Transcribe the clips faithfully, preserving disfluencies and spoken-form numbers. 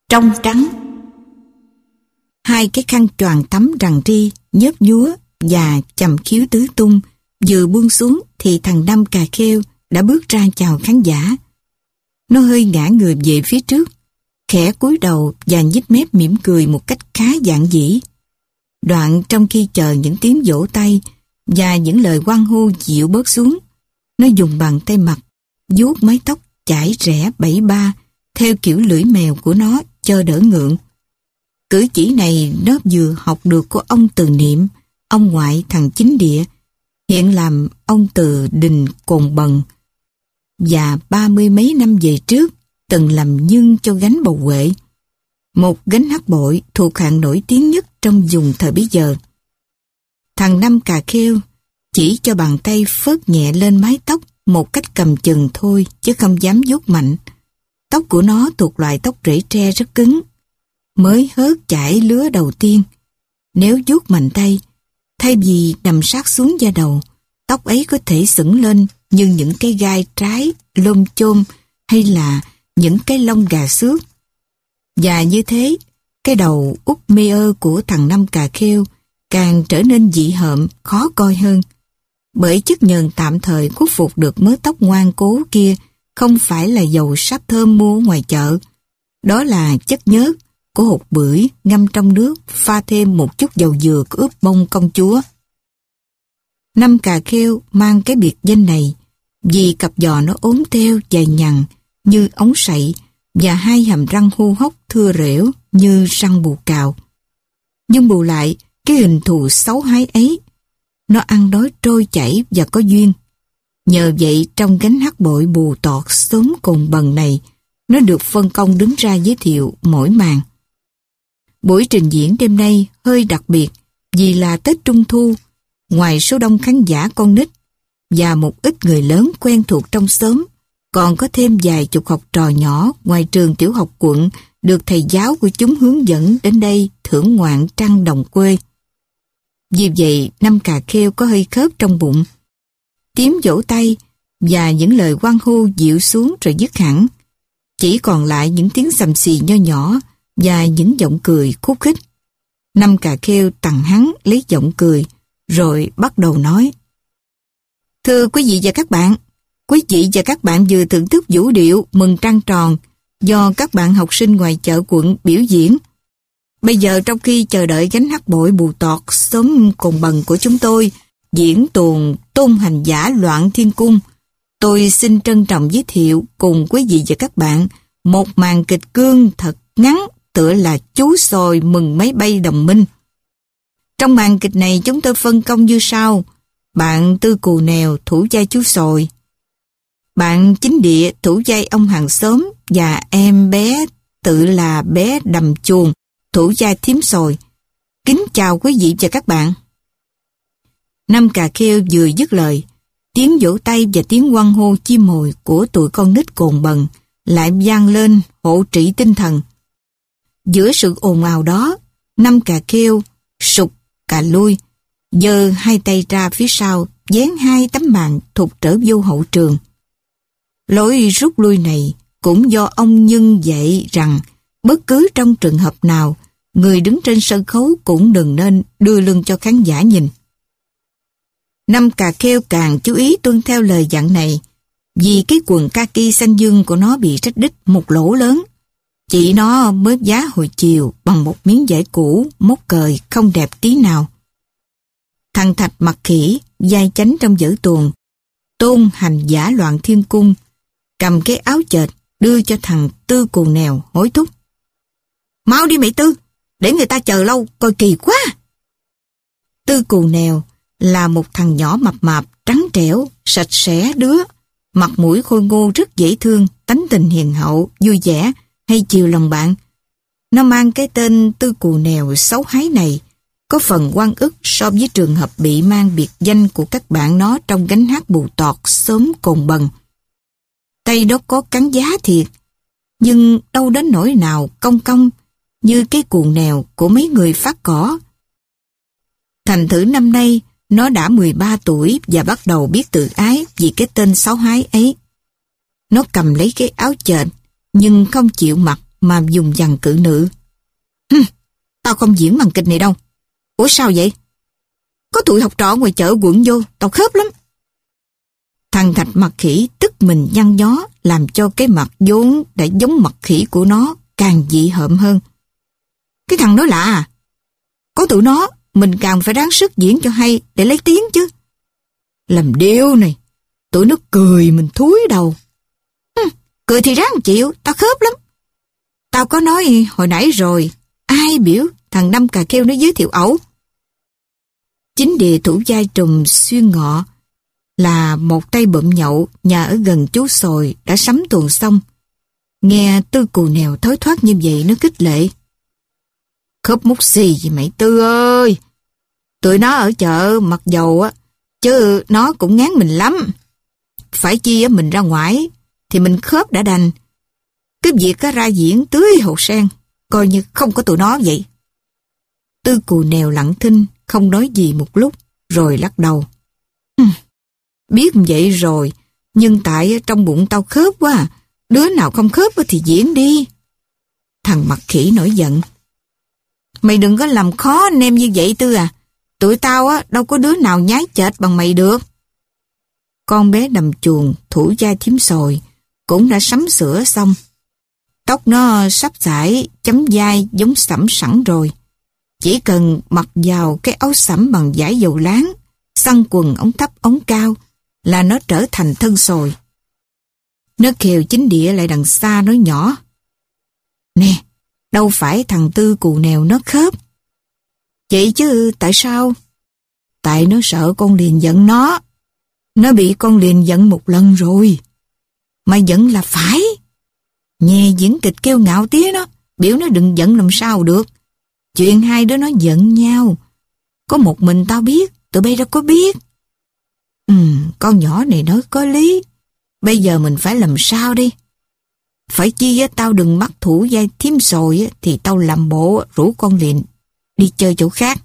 trong trắng. Hai cái khăn choàng tắm rằn ri, nhớp nhúa và chầm khiếu tứ tung vừa buông xuống thì thằng Năm Cà Khêu đã bước ra chào khán giả. Nó hơi ngã người về phía trước, khẽ cúi đầu và nhếch mép mỉm cười một cách khá giản dĩ. Đoạn trong khi chờ những tiếng vỗ tay và những lời hoan hô dịu bớt xuống, nó dùng bàn tay mặt vuốt mái tóc chải rẽ bảy ba theo kiểu lưỡi mèo của nó cho đỡ ngượng. Cử chỉ này nó vừa học được của ông Từ Niệm, ông ngoại thằng Chính Địa, hiện làm ông Từ Đình Cồn Bần, và ba mươi mấy năm về trước từng làm nhân cho gánh bầu Huệ, một gánh hát bội thuộc hạng nổi tiếng nhất trong vùng thời bấy giờ. Thằng Năm Cà Khêu chỉ cho bàn tay phớt nhẹ lên mái tóc một cách cầm chừng thôi, chứ không dám vuốt mạnh. Tóc của nó thuộc loại tóc rễ tre rất cứng, mới hớt chải lứa đầu tiên. Nếu vuốt mạnh tay, thay vì nằm sát xuống da đầu, tóc ấy có thể sững lên như những cái gai trái, lôm chôm hay là những cái lông gà xước. Và như thế, cái đầu út mê ơ của thằng Năm Cà Khêu càng trở nên dị hợm, khó coi hơn. Bởi chất nhờn tạm thời khuất phục được mớ tóc ngoan cố kia không phải là dầu sáp thơm mua ngoài chợ. Đó là chất nhớt của hột bưởi ngâm trong nước, pha thêm một chút dầu dừa ướp bông công chúa. Năm Cà Khêu mang cái biệt danh này vì cặp giò nó ốm teo dài nhằn như ống sậy và hai hàm răng hô hốc thưa rẻo như răng bù cào. Nhưng bù lại, cái hình thù xấu hái ấy, nó ăn đói trôi chảy và có duyên. Nhờ vậy trong gánh hát bội bù tọt xóm Cồn Bần này, nó được phân công đứng ra giới thiệu mỗi màn. Buổi trình diễn đêm nay hơi đặc biệt vì là Tết Trung Thu. Ngoài số đông khán giả con nít và một ít người lớn quen thuộc trong xóm, còn có thêm vài chục học trò nhỏ ngoài trường tiểu học quận được thầy giáo của chúng hướng dẫn đến đây thưởng ngoạn trăng đồng quê. Vì vậy, Năm Cà Khêu có hơi khớp trong bụng. Tiếng vỗ tay và những lời hoan hô dịu xuống rồi dứt hẳn. Chỉ còn lại những tiếng xầm xì nho nhỏ và những giọng cười khúc khích. Năm Cà Khêu tằng hắn lấy giọng cười, rồi bắt đầu nói: Thưa quý vị và các bạn, quý vị và các bạn vừa thưởng thức vũ điệu Mừng Trăng Tròn do các bạn học sinh ngoài chợ quận biểu diễn. Bây giờ trong khi chờ đợi gánh hát bội bù tọt xóm Cồn Bần của chúng tôi diễn tuồng Tôn Hành Giả Loạn Thiên Cung, tôi xin trân trọng giới thiệu cùng quý vị và các bạn một màn kịch cương thật ngắn tựa là Chú Sồi Mừng Máy Bay Đồng Minh. Trong màn kịch này chúng tôi phân công như sau: bạn Tư Cù Nèo thủ vai chú Sồi, bạn Chính Địa thủ vai ông hàng xóm, và em bé tự là bé Đầm Chuồng thủ vai thím Sồi. Kính chào quý vị và các bạn. Năm Cà Khêu vừa dứt lời, tiếng vỗ tay và tiếng hoan hô chim mồi của tụi con nít Cồn Bần lại vang lên hộ trĩ tinh thần. Giữa sự ồn ào đó, Năm Cà Khêu sụt cà lui, giơ hai tay ra phía sau, dán hai tấm màn thụt trở vô hậu trường. Lối rút lui này cũng do ông nhân dạy rằng bất cứ trong trường hợp nào, người đứng trên sân khấu cũng đừng nên đưa lưng cho khán giả nhìn. Năm Cà Khêu càng chú ý tuân theo lời dặn này, vì cái quần kaki xanh dương của nó bị rách đít một lỗ lớn. Chị nó mới giá hồi chiều bằng một miếng vải cũ, móc cời không đẹp tí nào. Thằng Thạch mặt khỉ, vai chánh trong vở tuồng Tôn Hành Giả Loạn Thiên Cung, cầm cái áo chệt đưa cho thằng Tư Cù Nèo hối thúc: Mau đi mày Tư, để người ta chờ lâu, coi kỳ quá. Tư Cù Nèo là một thằng nhỏ mập mạp, trắng trẻo, sạch sẽ đứa, mặt mũi khôi ngô rất dễ thương, tánh tình hiền hậu, vui vẻ, hay chiều lòng bạn. Nó mang cái tên Tư Cù Nèo xấu hái này có phần oan ức so với trường hợp bị mang biệt danh của các bạn nó trong gánh hát bù tọt xóm Cồn Bần. Tay đó có cán giá thiệt, nhưng đâu đến nỗi nào cong cong như cái cuồng nèo của mấy người phát cỏ. Thành thử năm nay nó đã mười ba tuổi và bắt đầu biết tự ái vì cái tên xấu hái ấy. Nó cầm lấy cái áo chệt nhưng không chịu mặc mà dùng dằn cự nữ. Hừm, tao không diễn màn kịch này đâu. Ủa sao vậy? Có tụi học trò ngoài chợ quận vô, tao khớp lắm. Thằng Thạch mặt khỉ tức mình nhăn nhó, làm cho cái mặt vốn đã giống mặt khỉ của nó càng dị hợm hơn. Cái thằng đó lạ à? Có tụi nó, mình càng phải ráng sức diễn cho hay để lấy tiếng chứ. Làm điêu này, tụi nó cười mình thúi đầu. Hừ, cười thì ráng chịu, tao khớp lắm. Tao có nói hồi nãy rồi, ai biểu thằng Năm Cà Kheo nó giới thiệu ẩu. Chính địa thủ vai trùm xuyên ngọ là một tay bụm nhậu nhà ở gần chú Sồi đã sắm tuồng xong. Nghe Tư cù nèo thối thoát như vậy nó khích lệ. Khớp mút xì gì mày Tư ơi. Tụi nó ở chợ mặc dầu á, chứ nó cũng ngán mình lắm. Phải chi á mình ra ngoài thì mình khớp đã đành. Cái việc á ra diễn tưới hột sen, coi như không có tụi nó vậy. Tư cù nèo lặng thinh, không nói gì một lúc, rồi lắc đầu. Hừm, biết vậy rồi, nhưng tại trong bụng tao khớp quá à. Đứa nào không khớp thì diễn đi. Thằng mặt khỉ nổi giận. Mày đừng có làm khó anh em như vậy Tư à. Tụi tao á đâu có đứa nào nhái chệch bằng mày được. Con bé đầm chuồng thủ vai thím Sồi cũng đã sắm sửa xong. Tóc nó sắp sải chấm vai giống sẫm sẵn rồi. Chỉ cần mặc vào cái áo sẫm bằng vải dầu láng, xăn quần ống thấp ống cao là nó trở thành thân Sồi. Nó khều chính địa lại đằng xa nói nhỏ. Nè, đâu phải thằng Tư cù nèo nó khớp. Vậy chứ tại sao? Tại nó sợ con liền giận nó. Nó bị con liền giận một lần rồi. Mà giận là phải. Nghe diễn kịch kêu ngạo tía nó, biểu nó đừng giận làm sao được. Chuyện hai đứa nó giận nhau. Có một mình tao biết, tụi bay đâu có biết. Ừ, con nhỏ này nói có lý. Bây giờ mình phải làm sao đi? Phải chi á, tao đừng bắt thủ vai thím Sồi á, thì tao làm bộ rủ con liền đi chơi chỗ khác.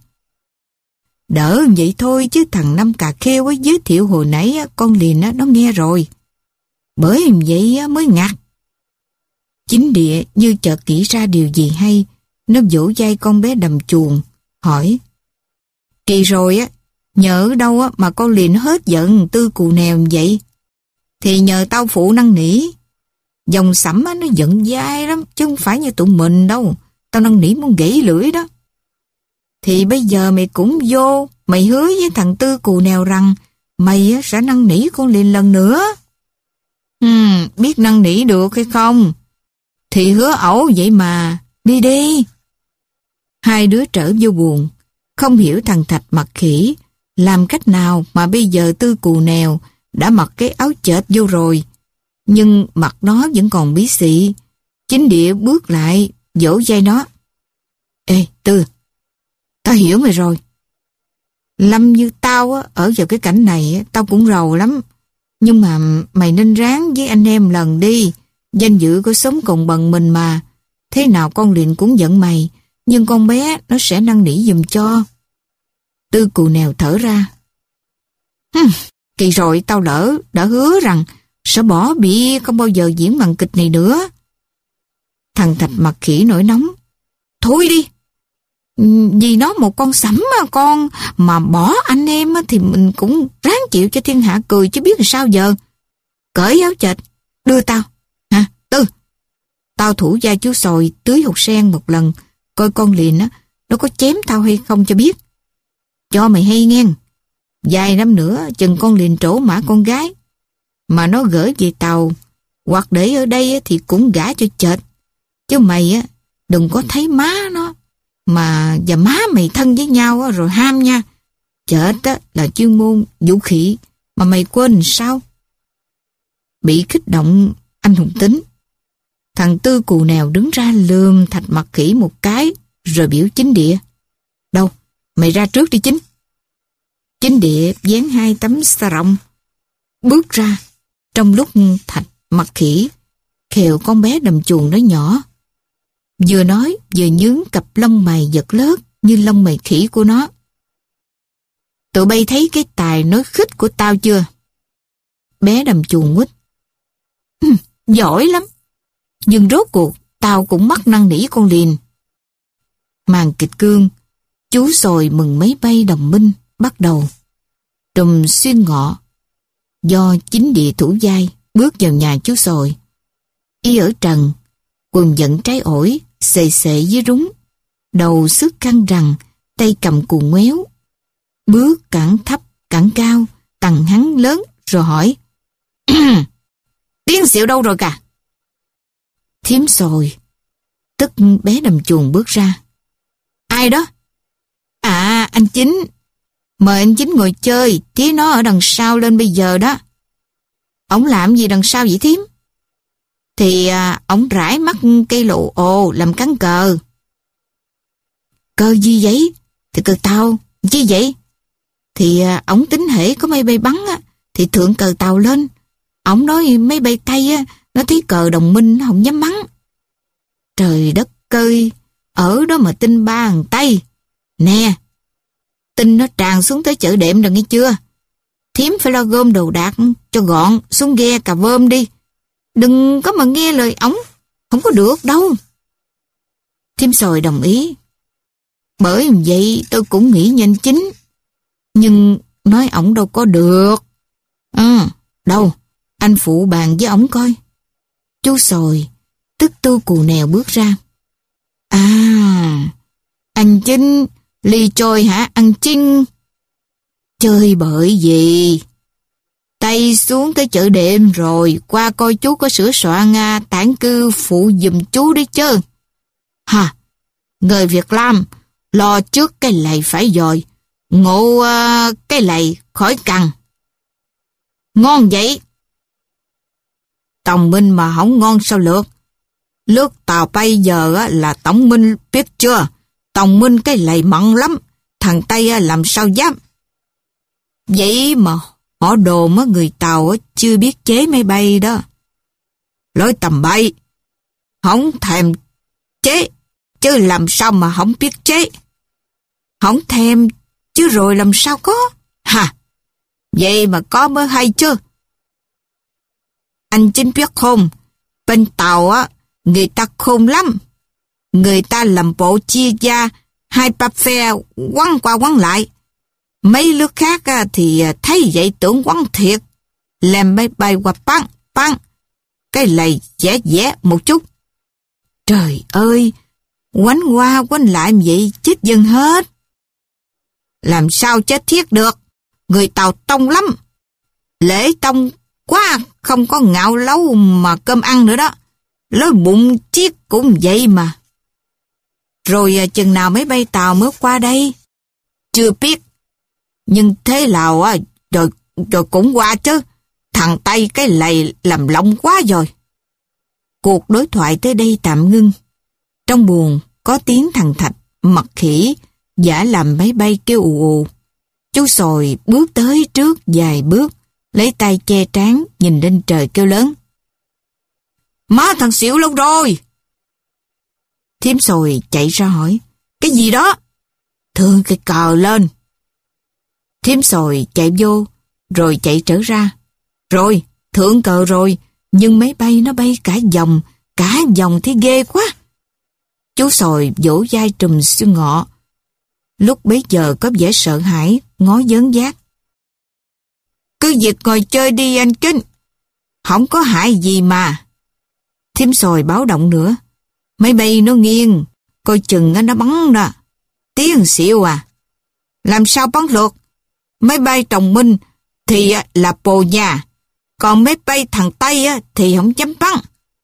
Đỡ vậy thôi chứ thằng Năm Cà Kheo á, giới thiệu hồi nãy á, con liền á, nó nghe rồi. Bởi vậy á, mới ngặt. Chính địa như chợt nghĩ ra điều gì hay, nó vỗ vai con bé đầm chuồng, hỏi. Kỳ rồi á, nhờ ở đâu á, mà con liền hết giận Tư cù nèo vậy? Thì nhờ tao phụ năn nỉ. Dòng sẫm á, nó giận dai lắm, chứ không phải như tụi mình đâu. Tao năn nỉ muốn gãy lưỡi đó. Thì bây giờ mày cũng vô, mày hứa với thằng Tư cù nèo rằng mày á, sẽ năn nỉ con liền lần nữa. Hmm, biết năn nỉ được hay không? Thì hứa ẩu vậy mà, đi đi. Hai đứa trở vô buồn, không hiểu thằng Thạch mặt khỉ làm cách nào mà bây giờ Tư cù nèo đã mặc cái áo chệch vô rồi, nhưng mặt nó vẫn còn bí xị. Chính địa bước lại, vỗ vai nó. Ê, Tư, tao hiểu mày rồi. Lâm như tao á, ở vào cái cảnh này á, tao cũng rầu lắm. Nhưng mà mày nên ráng với anh em lần đi. Danh dự có sống cùng bằng mình mà. Thế nào con liền cũng giận mày, nhưng con bé nó sẽ năn nỉ giùm cho. Tư cù nèo thở ra. Hừm, kỳ rồi tao lỡ đã hứa rằng sẽ bỏ bỉ không bao giờ diễn màn kịch này nữa. Thằng Thạch mặt khỉ nổi nóng. Thôi đi. Vì nó một con sẫm mà con, mà bỏ anh em thì mình cũng ráng chịu cho thiên hạ cười chứ biết làm sao giờ. Cởi áo chệch, đưa tao. Hả, Tư? Tao thủ vai chú Sồi tưới hột sen một lần, coi con liền á, nó có chém tao hay không cho biết. Cho mày hay nghe. Vài năm nữa chừng con liền trổ mã con gái, mà nó gửi về tàu hoặc để ở đây thì cũng gả cho chệch. Chứ mày á đừng có thấy má nó mà và má mày thân với nhau rồi ham nha. Chệch á là chuyên môn vũ khỉ mà mày quên sao? Bị kích động anh hùng tính, thằng Tư cù nèo đứng ra lườm Thạch mặt khỉ một cái rồi biểu Chính địa. Đâu, mày ra trước đi Chính. Chính địa dán hai tấm xà rộng bước ra, trong lúc Thạch mặt khỉ khều con bé đầm chuồng nói nhỏ. Vừa nói vừa nhướng cặp lông mày giật lớt như lông mày khỉ của nó. Tụi bay thấy cái tài nói khích của tao chưa? Bé đầm chuồng quýt. Giỏi lắm. Nhưng rốt cuộc tao cũng mắc năn nỉ con liền. Màn kịch cương, chú Sồi mừng máy bay đồng minh bắt đầu. Trùm xuyên ngọ, do chính địa thủ giai bước vào nhà chú Sồi. Y ở trần, quần dẫn trái ổi, xề xệ với rúng, đầu xước khăn rằn, tay cầm cùn ngoéo. Bước cẳng thấp, cẳng cao, tằng hắn lớn, rồi hỏi: Tiến xịu đâu rồi cả? Thím Sồi, tức bé đầm chuồng bước ra. Ai đó? À, anh Chính. Mời anh Chính ngồi chơi, tía nó ở đằng sau lên bây giờ đó. Ổng làm gì đằng sau vậy thím? Thì à, ổng rải mắt cây lộ ồ làm cắn cờ. Cờ gì vậy? Thì cờ tàu, chi vậy? Thì à, ổng tính hễ có máy bay bắn á, thì thượng cờ tàu lên. Ổng nói máy bay Tây á, nó thấy cờ đồng minh nó không dám bắn. Trời đất ơi, ở đó mà tin ba thằng Tây. Nè, tin nó tràn xuống tới chợ đệm rồi nghe chưa? Thím phải lo gom đồ đạc cho gọn xuống ghe cà vơm đi. Đừng có mà nghe lời ổng, không có được đâu. Thím Sồi đồng ý. Bởi vậy tôi cũng nghĩ nhanh Chính. Nhưng nói ổng đâu có được. Ừ, đâu, anh phụ bàn với ổng coi. Chú Sồi, tức tu cù nèo bước ra. À, anh Chính, ly trôi hả anh Chính? Chơi bởi gì? Tay xuống tới chợ đêm rồi, qua coi chú có sửa soạn Nga tản cư phụ giùm chú đấy chứ. Hả? Người Việt Nam, lo trước cái lầy phải dòi, ngộ uh, cái lầy khỏi cằn. Ngon vậy? Tổng minh mà không ngon sao lượt? Nước tàu bây giờ á, là tổng minh biết chưa? Tổng minh cái lầy mặn lắm, thằng Tây á, làm sao dám? Vậy mà họ đồn á, người Tàu á, chưa biết chế máy bay đó. Lối tầm bay, không thèm chế, chứ làm sao mà không biết chế? Không thèm, chứ rồi làm sao có? Hả? Vậy mà có mới hay chứ. Anh Chính biết không, bên Tàu á, người ta khôn lắm. Người ta làm bộ chia ra hai ba phe quăng qua quăng lại. Mấy nước khác á, thì thấy vậy tưởng quăng thiệt. Làm máy bay qua băng, băng. Cái lầy dẻ dẻ một chút. Trời ơi, quánh qua quánh lại vậy chết dân hết. Làm sao chết thiết được, người Tàu tông lắm. Lễ tông quá, không có ngạo lấu mà cơm ăn nữa đó. Lối bụng chiếc cũng vậy mà. Rồi chừng nào máy bay Tàu mới qua đây? Chưa biết. Nhưng thế nào á, rồi, rồi cũng qua chứ. Thằng Tây cái lầy làm lộng quá rồi. Cuộc đối thoại tới đây tạm ngưng. Trong buồng có tiếng thằng Thạch, mặt khỉ, giả làm máy bay kêu ù ù. Chú Sồi bước tới trước vài bước, lấy tay che trán nhìn lên trời kêu lớn. Má thằng xỉu lâu rồi. Thím Sồi chạy ra hỏi. Cái gì đó? Thương cái cờ lên. Thím Sồi chạy vô, rồi chạy trở ra. Rồi, thượng cờ rồi, nhưng máy bay nó bay cả vòng, cả vòng thì ghê quá. Chú Sồi vỗ vai Trùm Xuyên Ngọ. Lúc bấy giờ có vẻ sợ hãi, ngó dớn giác. Cứ việc ngồi chơi đi anh Kính, không có hại gì mà. Thím Sồi báo động nữa. Máy bay nó nghiêng, coi chừng nó bắn nè. Tiếng xịu à. Làm sao bắn được? Máy bay đồng minh thì là Pồ Nhà, còn máy bay thằng Tây thì không dám bắn.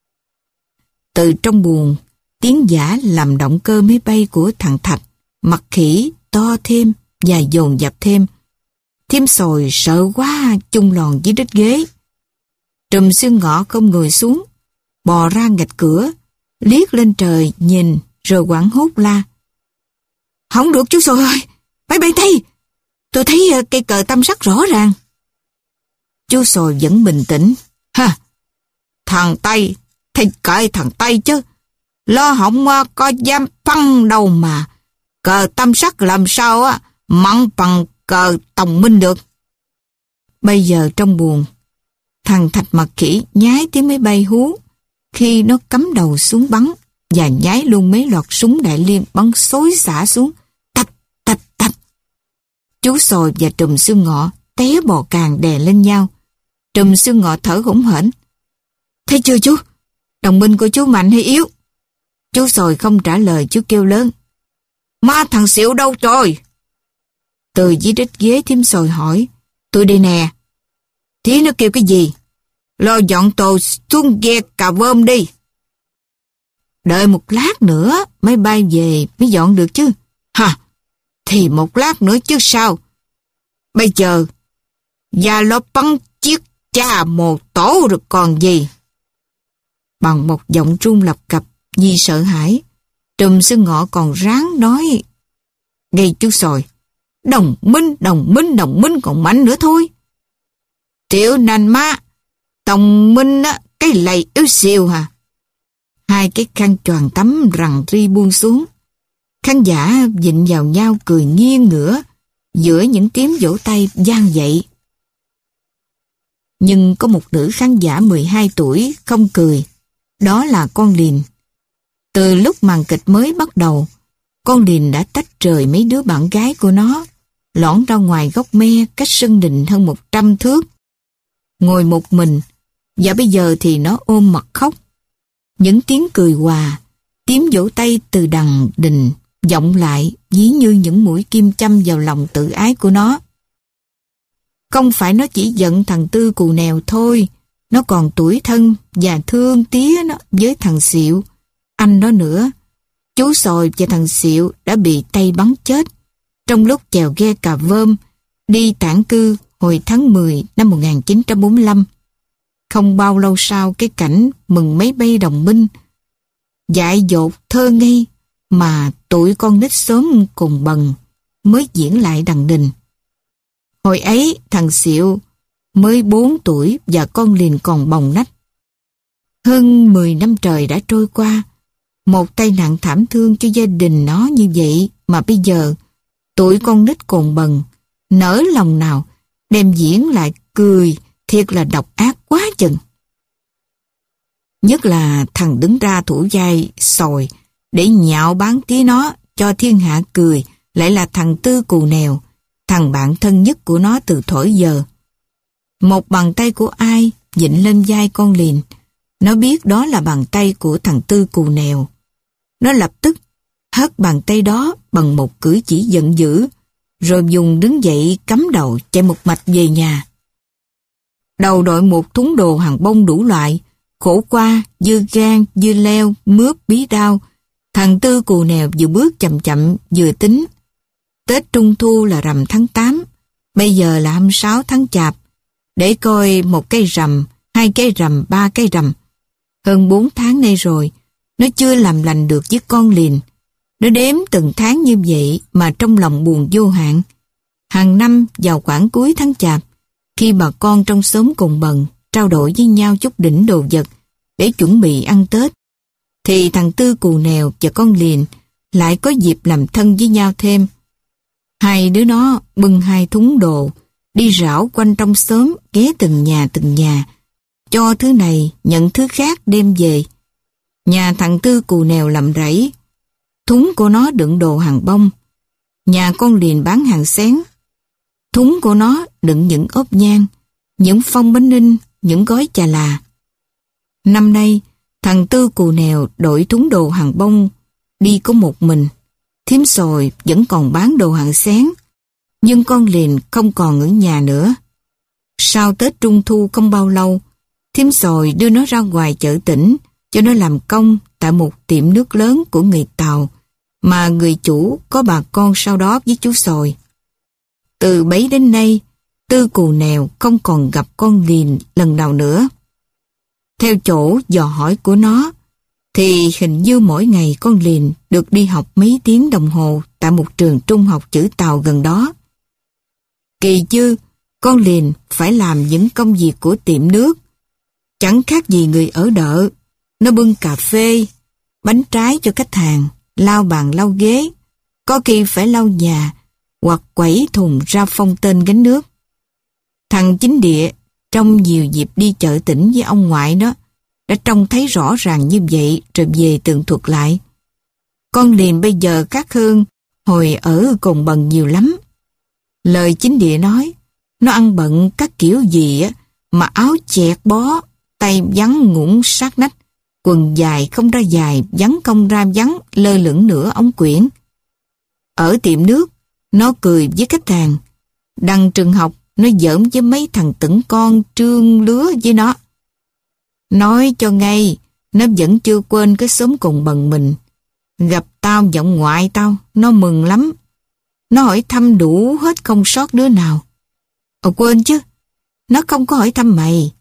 Từ trong buồng, tiếng giả làm động cơ máy bay của thằng Thạch, mặt khỉ to thêm và dồn dập thêm. Thím Sồi sợ quá chung lòn dưới đít ghế. Trùm Xuyên Ngọ không người xuống, bò ra ngạch cửa, liếc lên trời nhìn rồi hoảng hốt la. Không được chú Sồi ơi, máy bay Tây, tôi thấy cây cờ tam sắc rõ ràng. Chú Sồi vẫn bình tĩnh. Ha, thằng Tây, thì kệ thằng Tây chứ, lo không có dám phăng đâu mà. Cờ tam sắc làm sao á mặn bằng cờ Tòng Minh được. Bây giờ trong buồng, thằng Thạch mặt khỉ nhái tiếng máy bay hú khi nó cắm đầu xuống bắn và nhái luôn mấy loạt súng đại liên bắn xối xả xuống, tạch, tạch, tạch. Chú Sồi và Trùm Xương Ngọ té bò càng đè lên nhau. Trùm Xương Ngọ thở hổn hển. Thấy chưa chú? Đồng minh của chú mạnh hay yếu? Chú Sồi không trả lời, chú kêu lớn. Ma thằng Xịu đâu rồi? Từ dưới đít ghế Thím Sồi hỏi. Tôi đây nè. Thí nó kêu cái gì? Lo dọn tồ xuống ghe cà vơm đi. Đợi một lát nữa máy bay về mới dọn được chứ. Hả? Thì một lát nữa chứ sao? Bây giờ và lo bắn chiếc cha một tổ được còn gì? Bằng một giọng run lập cập vì sợ hãi, Trùm Xương Ngọ còn ráng nói. Gây chú Sồi. Đồng minh, đồng minh, đồng minh còn mạnh nữa thôi. Tiểu nành má, đồng minh á, cái lầy yếu xìu hả? Hai cái khăn choàng tắm rằn ri buông xuống. Khán giả vịn vào nhau cười nghiêng ngửa giữa những tiếng vỗ tay vang dậy. Nhưng có một nữ khán giả mười hai tuổi không cười. Đó là con Lìn. Từ lúc màn kịch mới bắt đầu, con Lìn đã tách rời mấy đứa bạn gái của nó, lỏn ra ngoài góc me cách sân đình hơn một trăm thước. Ngồi một mình, và bây giờ thì nó ôm mặt khóc. Những tiếng cười hòa, tiếng vỗ tay từ đằng đình vọng lại ví như những mũi kim châm vào lòng tự ái của nó. Không phải nó chỉ giận thằng Tư Cù Nèo thôi, nó còn tủi thân và thương tía nó với thằng Xịu, anh đó nữa. Chú Sồi và thằng Xịu đã bị Tây bắn chết trong lúc chèo ghe cà vơm đi tản cư hồi tháng mười năm một nghìn chín trăm bốn mươi lăm. Không bao lâu sau cái cảnh mừng máy bay đồng minh, dại dột thơ ngây mà tụi con nít xóm cùng bần mới diễn lại đằng đình. Hồi ấy thằng Xịu mới bốn tuổi và con Lìn còn bồng nách. Hơn mười năm trời đã trôi qua, một tai nạn thảm thương cho gia đình nó như vậy mà bây giờ tụi con nít cồn bần nỡ lòng nào đem diễn lại cười, thiệt là độc ác quá chừng. Nhất là thằng đứng ra thủ vai Sồi để nhạo báng tía nó cho thiên hạ cười lại là thằng Tư Cù Nèo, thằng bạn thân nhất của nó từ thuở giờ. Một bàn tay của ai vịn lên vai con Lìn, nó biết đó là bàn tay của thằng Tư Cù Nèo. Nó lập tức hất bàn tay đó bằng một cử chỉ giận dữ, rồi dùng đứng dậy cắm đầu chạy một mạch về nhà. Đầu đội một thúng đồ hàng bông đủ loại, khổ qua, dưa gan, dưa leo, mướp, bí đao. Thằng Tư Cù Nèo vừa bước chậm chậm vừa tính. Tết Trung Thu là rằm tháng tám, bây giờ là hai mươi sáu tháng Chạp. Để coi một cây rằm, hai cây rằm, ba cây rằm. Hơn bốn tháng nay rồi, nó chưa làm lành được với con Lìn. Nó đếm từng tháng như vậy mà trong lòng buồn vô hạn. Hàng năm vào khoảng cuối tháng Chạp, khi bà con trong xóm cùng bần trao đổi với nhau chút đỉnh đồ vật để chuẩn bị ăn Tết, thì thằng Tư Cù Nèo và con Lìn lại có dịp làm thân với nhau thêm. Hai đứa nó bưng hai thúng đồ, đi rảo quanh trong xóm, ghé từng nhà từng nhà, cho thứ này nhận thứ khác đem về. Nhà thằng Tư Cù Nèo làm rẫy, thúng của nó đựng đồ hàng bông. Nhà con Lìn bán hàng xén, thúng của nó đựng những ốp nhang, những phong bánh ninh, những gói chà là. Năm nay, thằng Tư Cù Nèo đội thúng đồ hàng bông, đi có một mình. Thím Sồi vẫn còn bán đồ hàng xén, nhưng con Lìn không còn ở nhà nữa. Sau Tết Trung Thu không bao lâu, Thím Sồi đưa nó ra ngoài chợ tỉnh cho nó làm công tại một tiệm nước lớn của người Tàu, mà người chủ có bà con sau đó với chú Sồi. Từ bấy đến nay, Tư Cù Nèo không còn gặp con Lìn lần nào nữa. Theo chỗ dò hỏi của nó, thì hình như mỗi ngày con Lìn được đi học mấy tiếng đồng hồ tại một trường trung học chữ Tàu gần đó. Kỳ chứ, con Lìn phải làm những công việc của tiệm nước. Chẳng khác gì người ở đợ. Nó bưng cà phê, bánh trái cho khách hàng, lau bàn lau ghế, có khi phải lau nhà, hoặc quẩy thùng ra phong tên gánh nước. Thằng Chính Địa, trong nhiều dịp đi chợ tỉnh với ông ngoại nó, đã trông thấy rõ ràng như vậy rồi về tường thuật lại. Con Liền bây giờ khác hơn hồi ở Cồn Bần nhiều lắm. Lời chính địa nói, nó ăn bận các kiểu gì á, mà áo chẹt bó, tay vắn ngủn sát nách, quần dài không ra dài, vắn không ra vắn, lơ lửng nửa ống quyển. Ở tiệm nước, nó cười với khách hàng. Đằng trường học, nó giỡn với mấy thằng tửng con trương lứa với nó. Nói cho ngay, nó vẫn chưa quên cái xóm Cồn Bần mình. Gặp tao giọng ngoại tao, nó mừng lắm. Nó hỏi thăm đủ hết không sót đứa nào. Ồ quên chứ, nó không có hỏi thăm mày.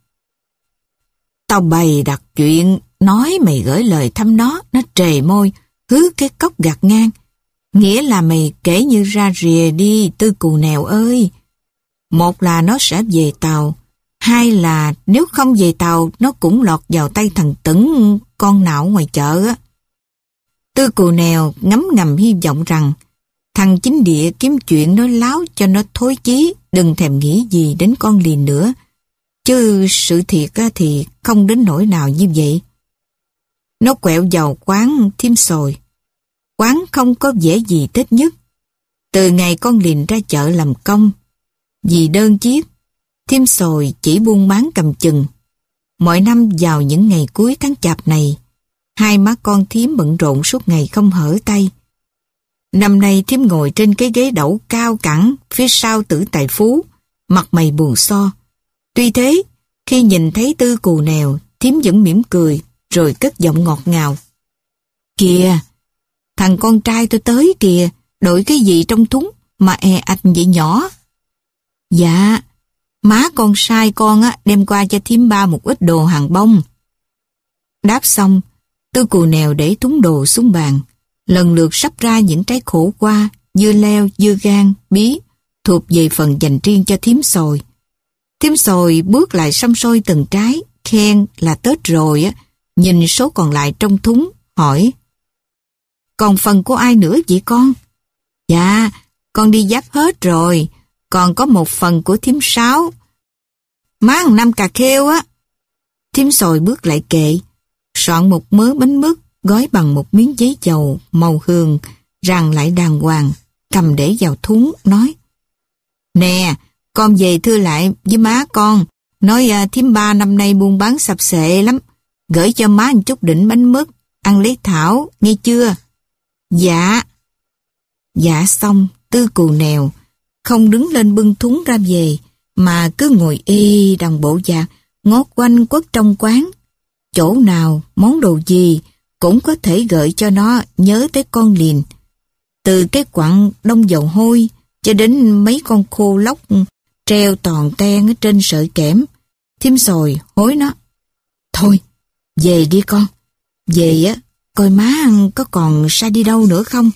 Tao bày đặt chuyện, nói mày gửi lời thăm nó, nó trề môi, hứ cái cốc gạt ngang. Nghĩa là mày kể như ra rìa đi Tư Cù Nèo ơi. Một là nó sẽ về Tàu, hai là nếu không về Tàu nó cũng lọt vào tay thằng Tửng con nào ngoài chợ á. Tư Cù Nèo ngấm ngầm hy vọng rằng thằng chính địa kiếm chuyện nói láo cho nó thối chí, đừng thèm nghĩ gì đến con Liền nữa. Chứ sự thiệt thì không đến nỗi nào như vậy. Nó quẹo vào quán Thím Sồi. Quán không có vẻ gì tết nhất. Từ ngày con Liền ra chợ làm công, vì đơn chiếc, Thím Sồi chỉ buôn bán cầm chừng. Mỗi năm vào những ngày cuối tháng Chạp này, hai má con Thím bận rộn suốt ngày không hở tay. Năm nay Thím ngồi trên cái ghế đẩu cao cẳng phía sau Tử Tài Phú, mặt mày buồn so. Tuy thế, khi nhìn thấy Tư Cù Nèo, Thím vẫn mỉm cười, rồi cất giọng ngọt ngào. Kìa, thằng con trai tôi tới kìa, đội cái gì trong thúng mà e ạch vậy nhỏ. Dạ, má con sai con á đem qua cho Thím ba một ít đồ hàng bông. Đáp xong, Tư Cù Nèo để thúng đồ xuống bàn, lần lượt sắp ra những trái khổ qua, dưa leo, dưa gan, bí, thuộc về phần dành riêng cho Thím Sồi. Thím Sồi bước lại xăm xôi từng trái, khen là Tết rồi á, nhìn số còn lại trong thúng, hỏi. Còn phần của ai nữa vậy con? Dạ, con đi giáp hết rồi, còn có một phần của Thím Sáu. Má thằng Năm cà khêu á. Thím Sồi bước lại kệ, soạn một mớ bánh mứt, gói bằng một miếng giấy dầu màu hường, ràng lại đàng hoàng, cầm để vào thúng, nói. Nè, con về thưa lại với má con, nói uh, Thím ba năm nay buôn bán sập sệ lắm, gửi cho má một chút đỉnh bánh mứt, ăn lấy thảo, nghe chưa? Dạ. Dạ xong, Tư Cù Nèo không đứng lên bưng thúng ra về, mà cứ ngồi y đằng bộ dạng, ngó quanh quất trong quán. Chỗ nào, món đồ gì, cũng có thể gợi cho nó nhớ tới con Liền. Từ cái quặng đông dầu hôi, cho đến mấy con khô lóc treo toàn ten ở trên sợi kẽm. Thím Sồi hối nó. Thôi, về đi con. Về á, coi má có còn sai đi đâu nữa không?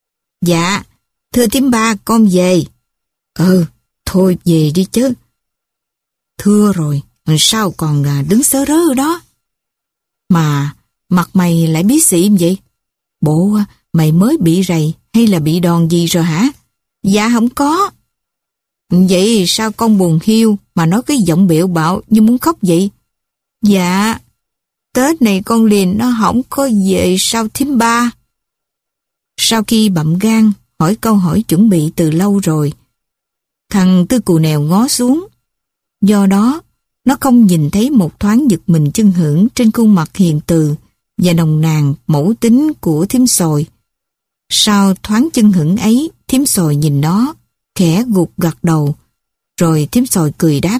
Dạ, thưa Thím ba, con về. Ừ, thôi về đi chứ. Thưa rồi, sao còn đứng sớ rớ ở đó? Mà, mặt mày lại bí xị vậy? Bộ mày mới bị rầy hay là bị đòn gì rồi hả? Dạ không có. Vậy sao con buồn hiu mà nói cái giọng bẹo bạo như muốn khóc vậy? Dạ, Tết này con Liền nó không có về sao Thím ba? Sau khi bậm gan hỏi câu hỏi chuẩn bị từ lâu rồi, thằng Tư Cù Nèo ngó xuống. Do đó, nó không nhìn thấy một thoáng giật mình chưng hưởng trên khuôn mặt hiền từ và nồng nàn mẫu tính của Thím Sồi. Sau thoáng chưng hửng ấy, Thím Sồi nhìn nó, khẽ gục gật đầu, rồi Thím Sồi cười đáp.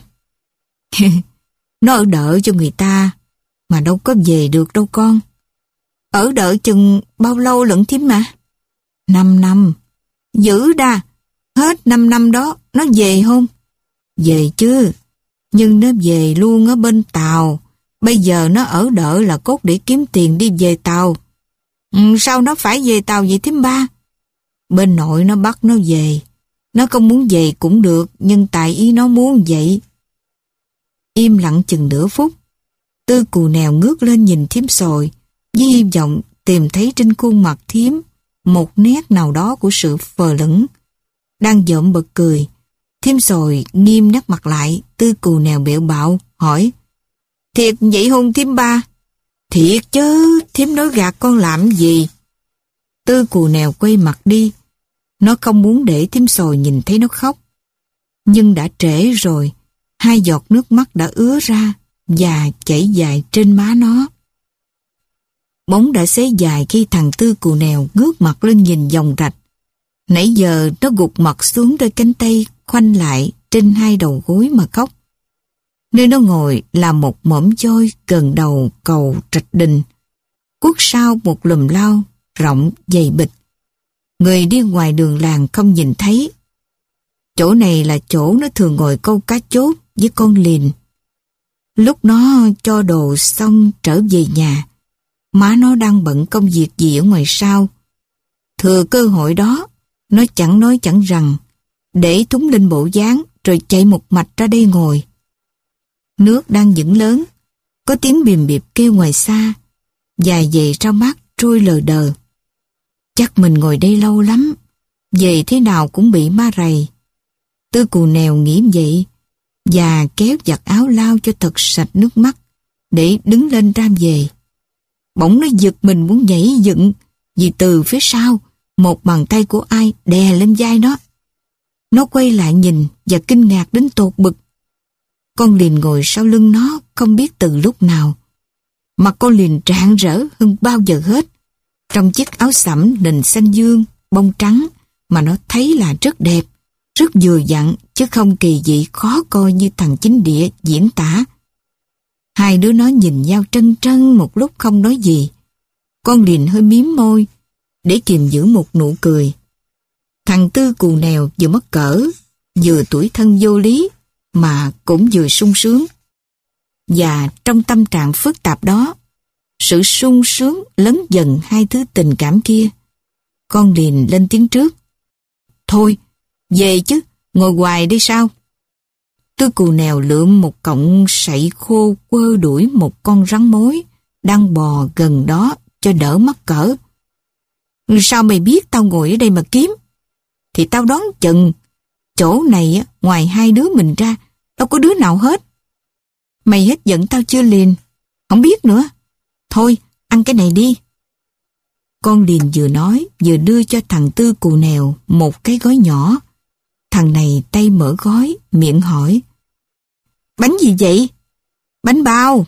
Nó ở đợi cho người ta, mà đâu có về được đâu con. Ở đợi chừng bao lâu lận Thím mà? Năm năm. Dữ đa, hết năm năm đó, nó về không? Về chứ, nhưng nó về luôn ở bên Tàu. Bây giờ nó ở đợi là cốt để kiếm tiền đi về Tàu. Ừ, sao nó phải về Tàu vậy Thím ba? Bên nội nó bắt nó về. Nó không muốn về cũng được, nhưng tại ý nó muốn vậy. Im lặng chừng nửa phút, Tư Cù Nèo ngước lên nhìn Thím Sồi, với hy vọng tìm thấy trên khuôn mặt Thím một nét nào đó của sự phờ lững. Đang dợm bật cười, Thím Sồi nghiêm nét mặt lại. Tư Cù Nèo bẹo bạo hỏi. Thiệt vậy hôn Thím ba? Thiệt chứ, thím nói gạt con làm gì? Tư Cù Nèo quay mặt đi. Nó không muốn để thím Sồi nhìn thấy nó khóc. Nhưng đã trễ rồi, hai giọt nước mắt đã ứa ra và chảy dài trên má nó. Bóng đã xế dài khi thằng Tư Cù Nèo ngước mặt lên nhìn dòng rạch. Nãy giờ nó gục mặt xuống đôi cánh tay khoanh lại trên hai đầu gối mà khóc. Nơi nó ngồi là một mỏm vôi gần đầu cầu Trạch Đình. Khuất sau một lùm lau rộng dày bịch. Người đi ngoài đường làng không nhìn thấy. Chỗ này là chỗ nó thường ngồi câu cá chốt với con lìn. Lúc nó cho đồ xong trở về nhà, má nó đang bận công việc gì ở ngoài sau. Thừa cơ hội đó, nó chẳng nói chẳng rằng, để thúng lên bộ dáng rồi chạy một mạch ra đây ngồi. Nước đang vững lớn, có tiếng bìm bịp kêu ngoài xa, dài dày rau mát trôi lờ đờ. Chắc mình ngồi đây lâu lắm, về thế nào cũng bị ma rầy. Tư Cù Nèo nghĩ vậy, và kéo giặt áo lau cho thật sạch nước mắt, để đứng lên ram về. Bỗng nó giật mình muốn nhảy dựng, vì từ phía sau, một bàn tay của ai đè lên vai nó. Nó quay lại nhìn và kinh ngạc đến tột bực. Con lìn ngồi sau lưng nó không biết từ lúc nào. Mặt con lìn rạng rỡ hơn bao giờ hết. Trong chiếc áo sẫm nền xanh dương, bông trắng mà nó thấy là rất đẹp, rất vừa vặn chứ không kỳ dị khó coi như thằng chính địa diễn tả. Hai đứa nó nhìn nhau trân trân một lúc không nói gì. Con lìn hơi mím môi để kìm giữ một nụ cười. Thằng Tư Cù Nèo vừa mắc cỡ, vừa tủi thân vô lý, mà cũng vừa sung sướng. Và trong tâm trạng phức tạp đó, sự sung sướng lấn dần hai thứ tình cảm kia. Con lìn lên tiếng trước. Thôi, về chứ, ngồi hoài đi sao? Tư Cù Nèo lượm một cọng sậy khô quơ đuổi một con rắn mối đang bò gần đó cho đỡ mắc cỡ. Sao mày biết tao ngồi ở đây mà kiếm? Thì tao đoán chừng chỗ này ngoài hai đứa mình ra đâu có đứa nào hết. Mày hết giận tao chưa Lìn? Không biết nữa. Thôi, ăn cái này đi. Con Lìn vừa nói vừa đưa cho thằng Tư Cù Nèo một cái gói nhỏ. Thằng này tay mở gói, miệng hỏi. Bánh gì vậy? Bánh bao.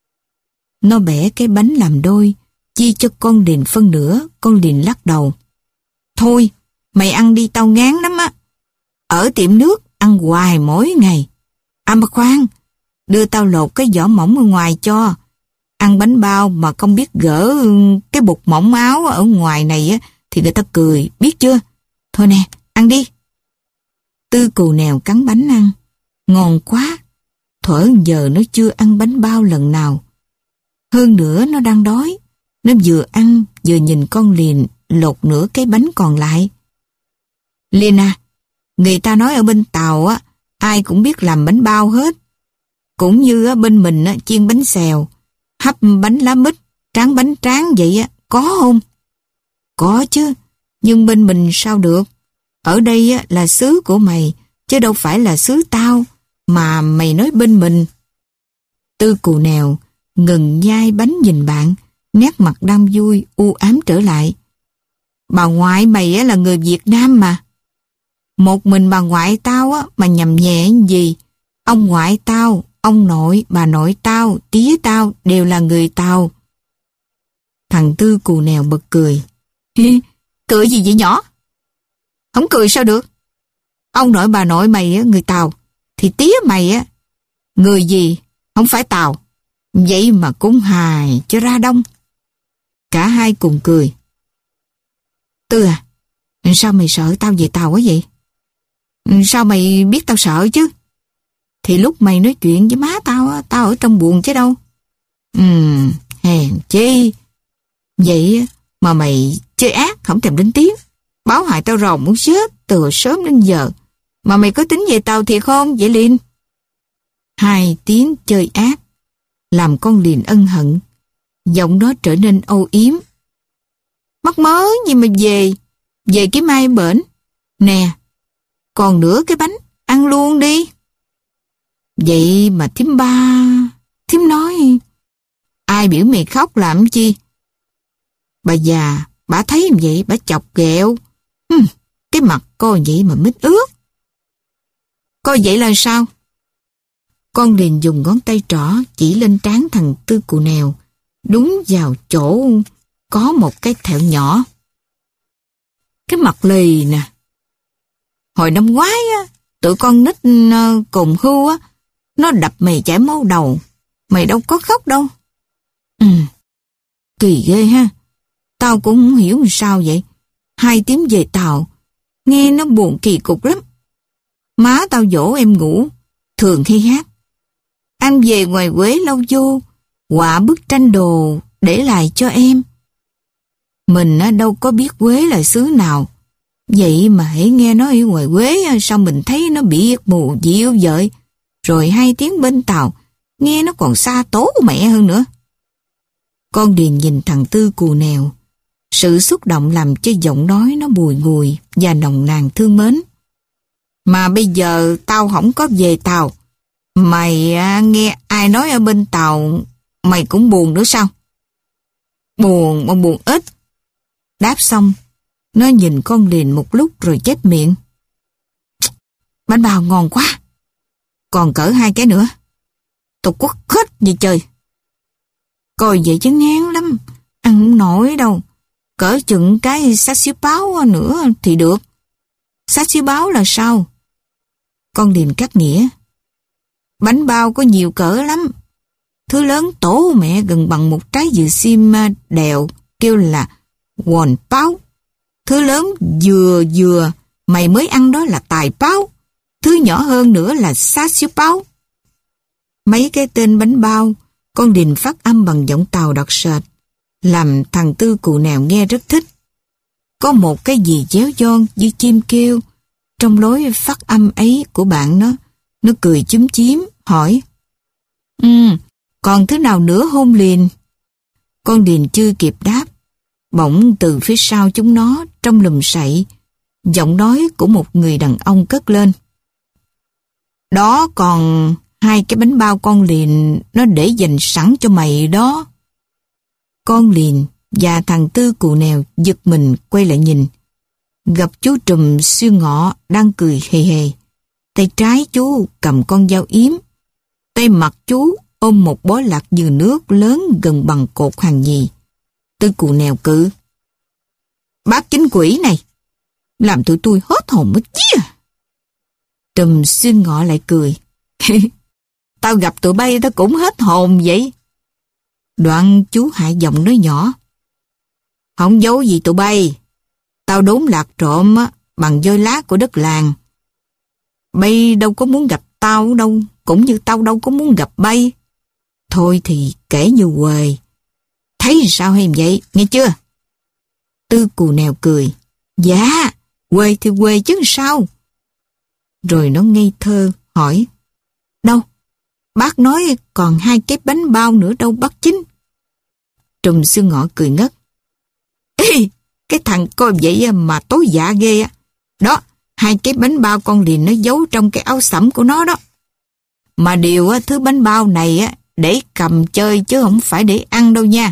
Nó bẻ cái bánh làm đôi, chia cho con Lìn phân nửa. Con Lìn lắc đầu. Thôi, mày ăn đi tao ngán lắm á. Ở tiệm nước ăn hoài mỗi ngày. À mà khoan, đưa tao lột cái vỏ mỏng ở ngoài cho. Ăn bánh bao mà không biết gỡ cái bột mỏng áo ở ngoài này á thì người ta cười, biết chưa? Thôi nè, ăn đi. Tư Cù Nèo cắn bánh ăn. Ngon quá. Thuở giờ nó chưa ăn bánh bao lần nào. Hơn nữa nó đang đói. Nó vừa ăn vừa nhìn con Lìn lột nửa cái bánh còn lại. Lìn à, người ta nói ở bên Tàu á, ai cũng biết làm bánh bao hết. Cũng như á, bên mình á, chiên bánh xèo, hấp bánh lá mít, tráng bánh tráng vậy á, có không? Có chứ, nhưng bên mình sao được? Ở đây á, là xứ của mày, chứ đâu phải là xứ tao, mà mày nói bên mình. Tư Cù Nèo ngừng nhai bánh nhìn bạn, nét mặt đang vui, u ám trở lại. Bà ngoại mày á, là người Việt Nam mà. Một mình bà ngoại tao á, mà nhầm nhẹ gì. Ông ngoại tao, ông nội, bà nội tao, tía tao đều là người Tàu. Thằng Tư Cù Nèo bật cười. Cười gì vậy nhỏ? Không cười sao được? Ông nội bà nội mày á, người Tàu, thì tía mày á, người gì? Không phải Tàu. Vậy mà cũng hài cho ra đông. Cả hai cùng cười. Tư à, sao mày sợ tao về Tàu quá vậy? Sao mày biết tao sợ chứ? Thì lúc mày nói chuyện với má tao á, tao ở trong buồng chứ đâu. Ừm, hèn chi. Vậy mà mày chơi ác không thèm đến tiếng. Báo hại tao rầu muốn chết từ hồi sớm đến giờ. Mà mày có tính về tao thiệt không vậy Lìn? Hai tiếng chơi ác làm con Lìn ân hận. Giọng nó trở nên âu yếm. Mắc mớ gì mà về. Về kiếm ai bển. Nè, còn nửa cái bánh, ăn luôn đi. Vậy mà thím ba, thím nói, Ai biểu mày khóc làm chi? Bà già, bà thấy vậy, bà chọc ghẹo. Hừm, cái mặt cô vậy mà mít ướt. Coi vậy là sao? Con liền dùng ngón tay trỏ chỉ lên trán thằng Tư Cụ Nèo, đúng vào chỗ có một cái thẹo nhỏ. Cái mặt lì nè. Hồi năm ngoái á, tụi con nít uh, cùng hưu á, nó đập mày chảy máu đầu. Mày đâu có khóc đâu. Ừ, kỳ ghê ha. Tao cũng không hiểu làm sao vậy. Hai tiếng về tàu, nghe nó buồn kỳ cục lắm. Má tao dỗ em ngủ, thường hay hát. Anh về ngoài Quế lâu vô, họa bức tranh đồ để lại cho em. Mình đâu có biết Quế là xứ nào. Vậy mà hãy nghe nói ở ngoài Quế sao mình thấy nó bị mù dịu vợi. Rồi hai tiếng bên tàu, nghe nó còn xa tố mẹ hơn nữa. Con Điền nhìn thằng Tư Cù Nèo. Sự xúc động làm cho giọng nói nó bùi ngùi và nồng nàn thương mến. Mà bây giờ tao không có về tàu. Mày à, nghe ai nói ở bên tàu mày cũng buồn nữa sao? Buồn mà buồn ít. Đáp xong, nó nhìn con Điền một lúc rồi chép miệng. Bánh bao ngon quá. Còn cỡ hai cái nữa. Tao quất hết như chơi. Coi vậy chứ ngán lắm. Ăn không nổi đâu. Cỡ chừng cái xá xíu báo nữa thì được. Xá xíu báo là sao? Con Điền cắt nghĩa. Bánh bao có nhiều cỡ lắm. Thứ lớn tổ mẹ gần bằng một trái dừa sim đèo kêu là quòn báo. Thứ lớn dừa dừa mày mới ăn đó là tài báo. Thứ nhỏ hơn nữa là xá xíu báo. Mấy cái tên bánh bao con Điền phát âm bằng giọng Tàu đặc sệt, làm thằng Tư Cụ Nèo nghe rất thích. Có một cái gì chéo giòn như chim kêu trong lối phát âm ấy của bạn nó. Nó cười chúm chím, hỏi. Ừ, còn thứ nào nữa hôn liền? Con Điền chưa kịp đáp. Bỗng từ phía sau chúng nó, trong lùm sậy, giọng nói của một người đàn ông cất lên. Đó còn hai cái bánh bao con Liền nó để dành sẵn cho mày đó. Con Liền và thằng Tư Cụ Nèo giật mình quay lại nhìn. Gặp chú Trùm Siêu Ngọ đang cười hề hề. Tay trái chú cầm con dao yếm. Tay mặt chú ôm một bó lạc dừa nước lớn gần bằng cột hàng nhì. Tư Cụ Nèo cự. Bác chính quỷ này, làm tụi tôi hết hồn mất chứ. Trùm Siêu Ngọ lại cười. Tao gặp tụi bay tao cũng hết hồn vậy. Đoạn chú hạ giọng nói nhỏ. Không giấu gì tụi bay. Tao đốn lạc trộm á, bằng vôi lá của đất làng. Bay đâu có muốn gặp tao đâu, cũng như tao đâu có muốn gặp bay. Thôi thì kể như quề. Thấy sao hay vậy, nghe chưa? Tư Cụ Nèo cười. Dạ, quê thì quê chứ sao? Rồi nó ngây thơ, hỏi. Đâu? Bác nói còn hai cái bánh bao nữa đâu bác chính. Trùm Siêu Ngọ cười ngất. Ê, cái thằng coi vậy mà tối dạ ghê á. Đó, hai cái bánh bao con Liền nó giấu trong cái áo sẫm của nó đó. Mà điều á, thứ bánh bao này á, để cầm chơi chứ không phải để ăn đâu nha.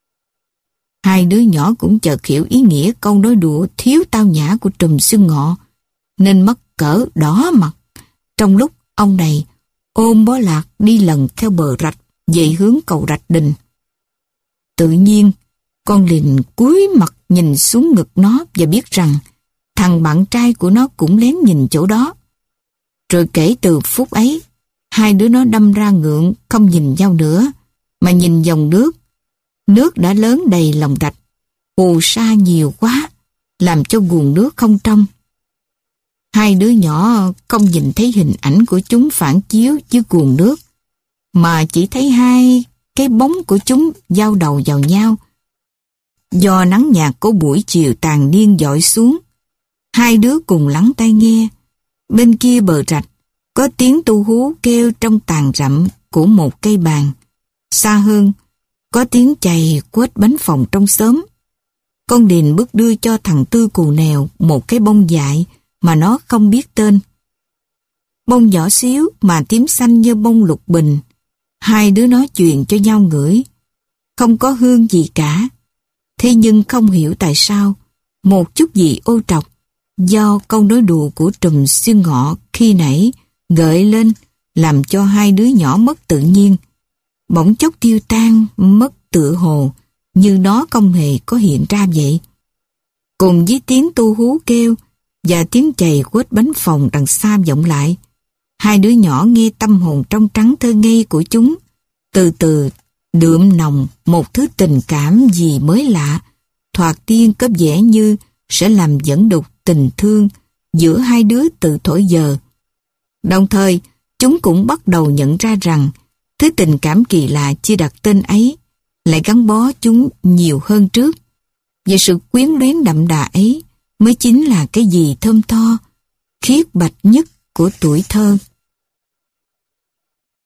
Hai đứa nhỏ cũng chợt hiểu ý nghĩa câu nói đùa thiếu tao nhã của Trùm Siêu Ngọ, nên mắc cỡ đỏ mặt. Trong lúc ông này ôm bó lạc đi lần theo bờ rạch về hướng cầu Rạch Đình. Tự nhiên, con Liền cúi mặt nhìn xuống ngực nó và biết rằng thằng bạn trai của nó cũng lén nhìn chỗ đó. Rồi kể từ phút ấy, hai đứa nó đâm ra ngượng không nhìn nhau nữa, mà nhìn dòng nước. Nước đã lớn đầy lòng rạch, phù sa nhiều quá, làm cho nguồn nước không trong. Hai đứa nhỏ không nhìn thấy hình ảnh của chúng phản chiếu dưới nguồn nước, mà chỉ thấy hai cái bóng của chúng giao đầu vào nhau. Do nắng nhạt của buổi chiều tàn điên dội xuống, hai đứa cùng lắng tai nghe. Bên kia bờ rạch, có tiếng tu hú kêu trong tàn rậm của một cây bàn. Xa hơn, có tiếng chày quết bánh phòng trong xóm. Con Điền bước đưa cho thằng Tư Cụ Nèo một cái bông dại mà nó không biết tên. Bông nhỏ xíu mà tím xanh như bông lục bình. Hai đứa nó truyền cho nhau ngửi. không có hương gì cả. Thế nhưng không hiểu tại sao, một chút gì ô trọc, do câu nói đùa của Trùm Xuyên Ngọ khi nãy gợi lên, làm cho hai đứa nhỏ mất tự nhiên. Bỗng chốc tiêu tan, mất tựa hồ, như nó không hề có hiện ra vậy. Cùng với tiếng tu hú kêu và tiếng chày quết bánh phồng đằng xa vọng lại, hai đứa nhỏ nghe tâm hồn trong trắng thơ ngây của chúng từ từ đượm nồng một thứ tình cảm gì mới lạ, thoạt tiên có vẻ như sẽ làm dẫn đục tình thương giữa hai đứa từ thuở giờ. Đồng thời, chúng cũng bắt đầu nhận ra rằng thứ tình cảm kỳ lạ chưa đặt tên ấy lại gắn bó chúng nhiều hơn trước. Và sự quyến luyến đậm đà ấy mới chính là cái gì thơm tho, khiết bạch nhất của tuổi thơ.